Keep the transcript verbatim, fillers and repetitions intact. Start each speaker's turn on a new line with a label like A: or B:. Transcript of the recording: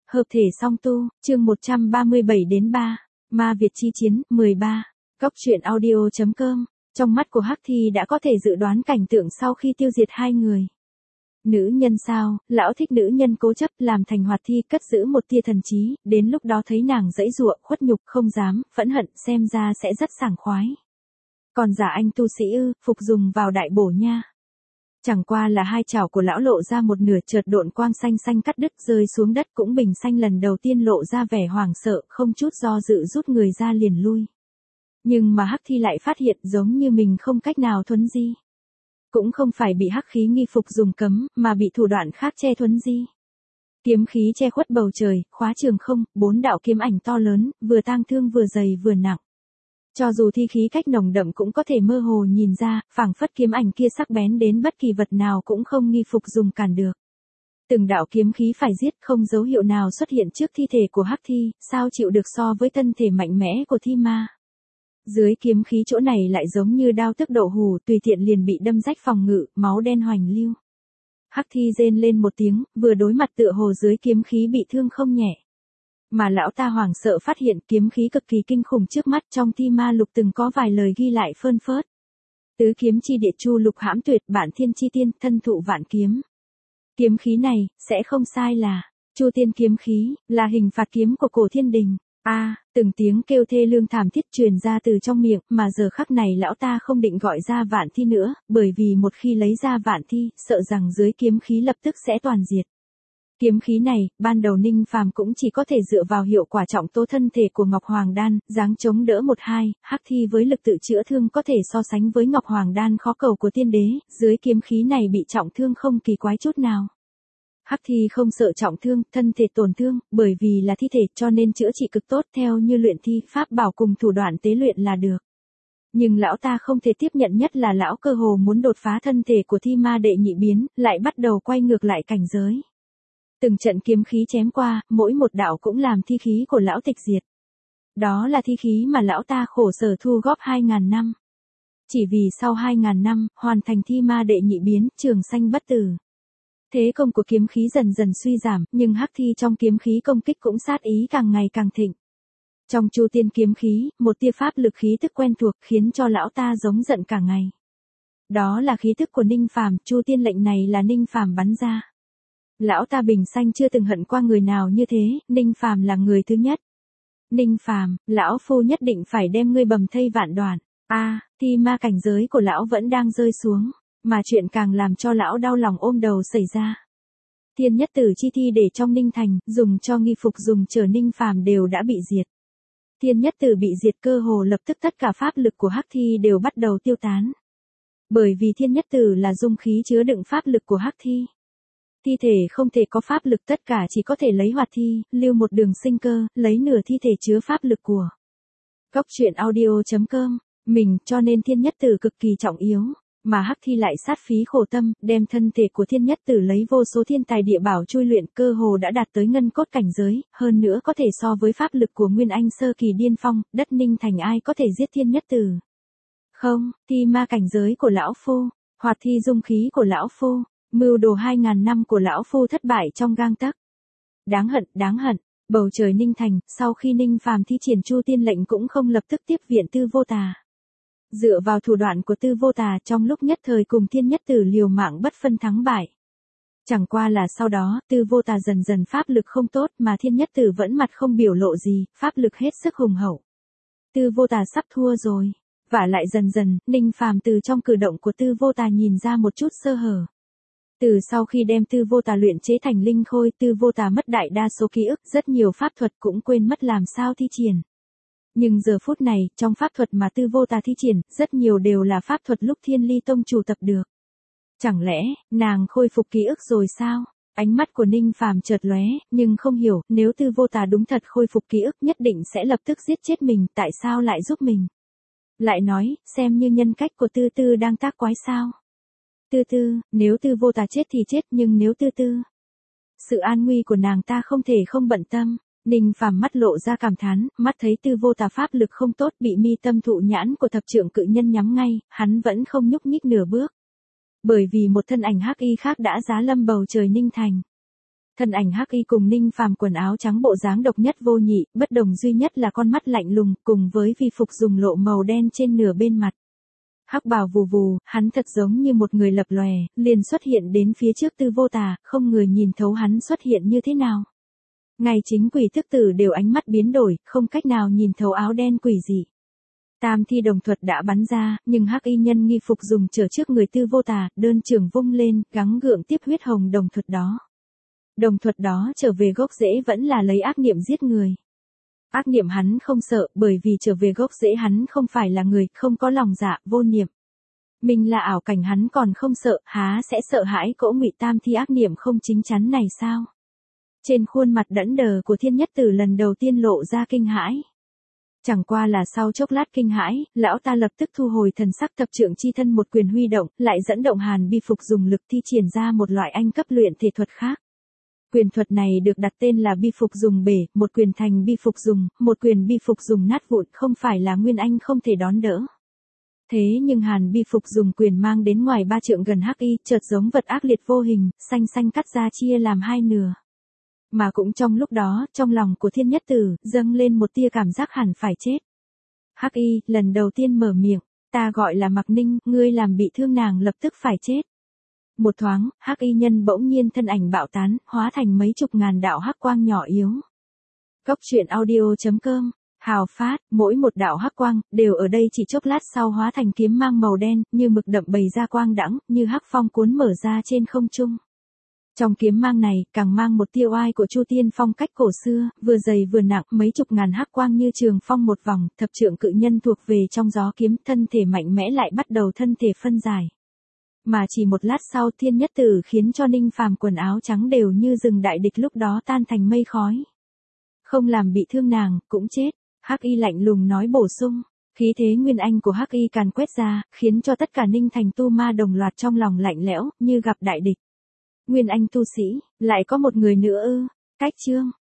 A: Hợp thể song tu, chương một trăm ba mươi bảy đến ba, Ma Việt chi chiến, mười ba. Cóc truyện audio chấm com. Trong mắt của Hắc Thi đã có thể dự đoán cảnh tượng sau khi tiêu diệt hai người. Nữ nhân sao, lão thích nữ nhân cố chấp, làm thành hoạt thi, cất giữ một tia thần trí, đến lúc đó thấy nàng giãy giụa, khuất nhục, không dám, phẫn hận, xem ra sẽ rất sảng khoái. Còn giả anh tu sĩ ư, phục dùng vào đại bổ nha. Chẳng qua là hai chảo của lão lộ ra một nửa, chợt độn quang xanh xanh cắt đứt rơi xuống đất, cũng bình xanh lần đầu tiên lộ ra vẻ hoảng sợ, không chút do dự rút người ra liền lui. Nhưng mà Hắc Thi lại phát hiện giống như mình không cách nào thuấn di. Cũng không phải bị hắc khí nghi phục dùng cấm, mà bị thủ đoạn khác che thuấn di. Kiếm khí che khuất bầu trời, khóa trường không, bốn đạo kiếm ảnh to lớn, vừa tang thương vừa dày vừa nặng. Cho dù thi khí cách nồng đậm cũng có thể mơ hồ nhìn ra, phảng phất kiếm ảnh kia sắc bén đến bất kỳ vật nào cũng không nghi phục dùng cản được. Từng đạo kiếm khí phải giết, không dấu hiệu nào xuất hiện trước thi thể của Hắc Thi, sao chịu được so với thân thể mạnh mẽ của thi ma. Dưới kiếm khí chỗ này lại giống như đao tức đậu hù, tùy tiện liền bị đâm rách phòng ngự, máu đen hoành lưu. Hắc Thi rên lên một tiếng, vừa đối mặt tựa hồ dưới kiếm khí bị thương không nhẹ. Mà lão ta hoảng sợ phát hiện kiếm khí cực kỳ kinh khủng trước mắt, trong thi ma lục từng có vài lời ghi lại phơn phớt. Tứ kiếm chi địa chu lục hãm tuyệt, bản thiên chi tiên, thân thụ vạn kiếm. Kiếm khí này, sẽ không sai là, chu tiên kiếm khí, là hình phạt kiếm của cổ thiên đình. A, à, từng tiếng kêu thê lương thảm thiết truyền ra từ trong miệng, mà giờ khắc này lão ta không định gọi ra vạn thi nữa, bởi vì một khi lấy ra vạn thi, sợ rằng dưới kiếm khí lập tức sẽ toàn diệt. Kiếm khí này, ban đầu Ninh Phàm cũng chỉ có thể dựa vào hiệu quả trọng tố thân thể của Ngọc Hoàng Đan, dáng chống đỡ một hai, Hắc Thi với lực tự chữa thương có thể so sánh với Ngọc Hoàng Đan khó cầu của tiên đế, dưới kiếm khí này bị trọng thương không kỳ quái chút nào. Hắc Thi không sợ trọng thương, thân thể tổn thương, bởi vì là thi thể cho nên chữa trị cực tốt, theo như luyện thi pháp bảo cùng thủ đoạn tế luyện là được. Nhưng lão ta không thể tiếp nhận, nhất là lão cơ hồ muốn đột phá thân thể của thi ma đệ nhị biến, lại bắt đầu quay ngược lại cảnh giới. Từng trận kiếm khí chém qua, mỗi một đạo cũng làm thi khí của lão tịch diệt. Đó là thi khí mà lão ta khổ sở thu góp hai ngàn năm. Chỉ vì sau hai ngàn năm, hoàn thành thi ma đệ nhị biến, trường sanh bất tử. Thế công của kiếm khí dần dần suy giảm, nhưng Hắc Thi trong kiếm khí công kích cũng sát ý càng ngày càng thịnh. Trong chu tiên kiếm khí, một tia pháp lực khí tức quen thuộc khiến cho lão ta giống giận cả ngày. Đó là khí tức của Ninh Phàm, chu tiên lệnh này là Ninh Phàm bắn ra. Lão ta bình sanh chưa từng hận qua người nào như thế, Ninh Phàm là người thứ nhất. Ninh Phàm, lão phu nhất định phải đem ngươi bầm thây vạn đoạn. A, à, thi ma cảnh giới của lão vẫn đang rơi xuống. Mà chuyện càng làm cho lão đau lòng ôm đầu xảy ra. Thiên nhất tử chi thi để trong Ninh Thành, dùng cho nghi phục dùng chờ Ninh Phàm đều đã bị diệt. Thiên nhất tử bị diệt, cơ hồ lập tức tất cả pháp lực của Hắc Thi đều bắt đầu tiêu tán. Bởi vì thiên nhất tử là dung khí chứa đựng pháp lực của Hắc Thi. Thi thể không thể có pháp lực, tất cả chỉ có thể lấy hoạt thi, lưu một đường sinh cơ, lấy nửa thi thể chứa pháp lực của. Cóc truyện audio chấm com, mình, cho nên thiên nhất tử cực kỳ trọng yếu. Mà Hắc Thi lại sát phí khổ tâm, đem thân thể của thiên nhất tử lấy vô số thiên tài địa bảo chui luyện, cơ hồ đã đạt tới ngân cốt cảnh giới, hơn nữa có thể so với pháp lực của Nguyên Anh sơ kỳ điên phong, đất Ninh Thành ai có thể giết thiên nhất tử. Không, thi ma cảnh giới của lão phu, hoạt thi dung khí của lão phu, mưu đồ hai ngàn năm của lão phu thất bại trong gang tấc. Đáng hận, đáng hận, bầu trời Ninh Thành, sau khi Ninh Phàm thi triển chu tiên lệnh cũng không lập tức tiếp viện Tư Vô Tà. Dựa vào thủ đoạn của Tư Vô Tà, trong lúc nhất thời cùng thiên nhất tử liều mạng bất phân thắng bại. Chẳng qua là sau đó, Tư Vô Tà dần dần pháp lực không tốt, mà thiên nhất tử vẫn mặt không biểu lộ gì, pháp lực hết sức hùng hậu. Tư Vô Tà sắp thua rồi. Vả lại dần dần, Ninh Phàm từ trong cử động của Tư Vô Tà nhìn ra một chút sơ hở. Từ sau khi đem Tư Vô Tà luyện chế thành linh khôi, Tư Vô Tà mất đại đa số ký ức, rất nhiều pháp thuật cũng quên mất làm sao thi triển. Nhưng giờ phút này, trong pháp thuật mà Tư Vô Tà thi triển, rất nhiều đều là pháp thuật lúc Thiên Ly Tông chủ tập được. Chẳng lẽ, nàng khôi phục ký ức rồi sao? Ánh mắt của Ninh Phàm chợt lóe, nhưng không hiểu, nếu Tư Vô Tà đúng thật khôi phục ký ức nhất định sẽ lập tức giết chết mình, tại sao lại giúp mình? Lại nói, xem như nhân cách của Tư Tư đang tác quái sao? Tư Tư, nếu Tư Vô Tà chết thì chết, nhưng nếu Tư Tư, sự an nguy của nàng ta không thể không bận tâm. Ninh Phàm mắt lộ ra cảm thán, mắt thấy Tư Vô Tà pháp lực không tốt, bị mi tâm thụ nhãn của thập trượng cự nhân nhắm ngay, hắn vẫn không nhúc nhích nửa bước. Bởi vì một thân ảnh hắc y khác đã giá lâm bầu trời Ninh Thành. Thân ảnh Hắc Y cùng Ninh Phàm quần áo trắng bộ dáng độc nhất vô nhị, bất đồng duy nhất là con mắt lạnh lùng, cùng với vi phục dùng lộ màu đen trên nửa bên mặt. Hắc bào vù vù, hắn thật giống như một người lập lòe, liền xuất hiện đến phía trước Tư Vô Tà, không người nhìn thấu hắn xuất hiện như thế nào. Ngay chính quỷ thức tử đều ánh mắt biến đổi, không cách nào nhìn thấu áo đen quỷ dị. Tam thi đồng thuật đã bắn ra, nhưng Hắc Y nhân nghi phục dùng trở trước người Tư Vô Tà, đơn trường vung lên, gắng gượng tiếp huyết hồng đồng thuật đó. Đồng thuật đó trở về gốc rễ vẫn là lấy ác niệm giết người. Ác niệm hắn không sợ, bởi vì trở về gốc rễ hắn không phải là người, không có lòng dạ, vô niệm. Mình là ảo cảnh hắn còn không sợ, há sẽ sợ hãi cỗ Ngụy Tam thi ác niệm không chính chắn này sao? Trên khuôn mặt đẫn đờ của Thiên Nhất Tử lần đầu tiên lộ ra kinh hãi. Chẳng qua là sau chốc lát kinh hãi, lão ta lập tức thu hồi thần sắc thập trượng chi thân một quyền huy động, lại dẫn động hàn bi phục dùng lực thi triển ra một loại anh cấp luyện thể thuật khác. Quyền thuật này được đặt tên là bi phục dùng bể, một quyền thành bi phục dùng, một quyền bi phục dùng nát vụn, không phải là Nguyên Anh không thể đón đỡ. Thế nhưng hàn bi phục dùng quyền mang đến ngoài ba trượng gần Hắc Y, chợt giống vật ác liệt vô hình, xanh xanh cắt ra chia làm hai nửa. Mà cũng trong lúc đó, trong lòng của Thiên Nhất Tử, dâng lên một tia cảm giác hẳn phải chết. Hắc Y, lần đầu tiên mở miệng, ta gọi là Mạc Ninh, ngươi làm bị thương nàng lập tức phải chết. Một thoáng, Hắc Y nhân bỗng nhiên thân ảnh bạo tán, hóa thành mấy chục ngàn đạo hắc quang nhỏ yếu. Cốc truyện audio chấm com, hào phát, mỗi một đạo hắc quang, đều ở đây chỉ chốc lát sau hóa thành kiếm mang màu đen, như mực đậm bày ra quang đãng, như hắc phong cuốn mở ra trên không trung. Trong kiếm mang này, càng mang một tia oai của Chu Tiên phong cách cổ xưa, vừa dày vừa nặng, mấy chục ngàn hắc quang như trường phong một vòng, thập trượng cự nhân thuộc về trong gió kiếm, thân thể mạnh mẽ lại bắt đầu thân thể phân giải. Mà chỉ một lát sau Thiên Nhất Tử khiến cho Ninh Phàm quần áo trắng đều như rừng đại địch lúc đó tan thành mây khói. Không làm bị thương nàng, cũng chết. Hắc Y lạnh lùng nói bổ sung. Khí thế Nguyên Anh của Hắc Y càn quét ra, khiến cho tất cả Ninh Thành tu ma đồng loạt trong lòng lạnh lẽo, như gặp đại địch. Nguyên Anh tu sĩ, lại có một người nữa ư? Cách chương.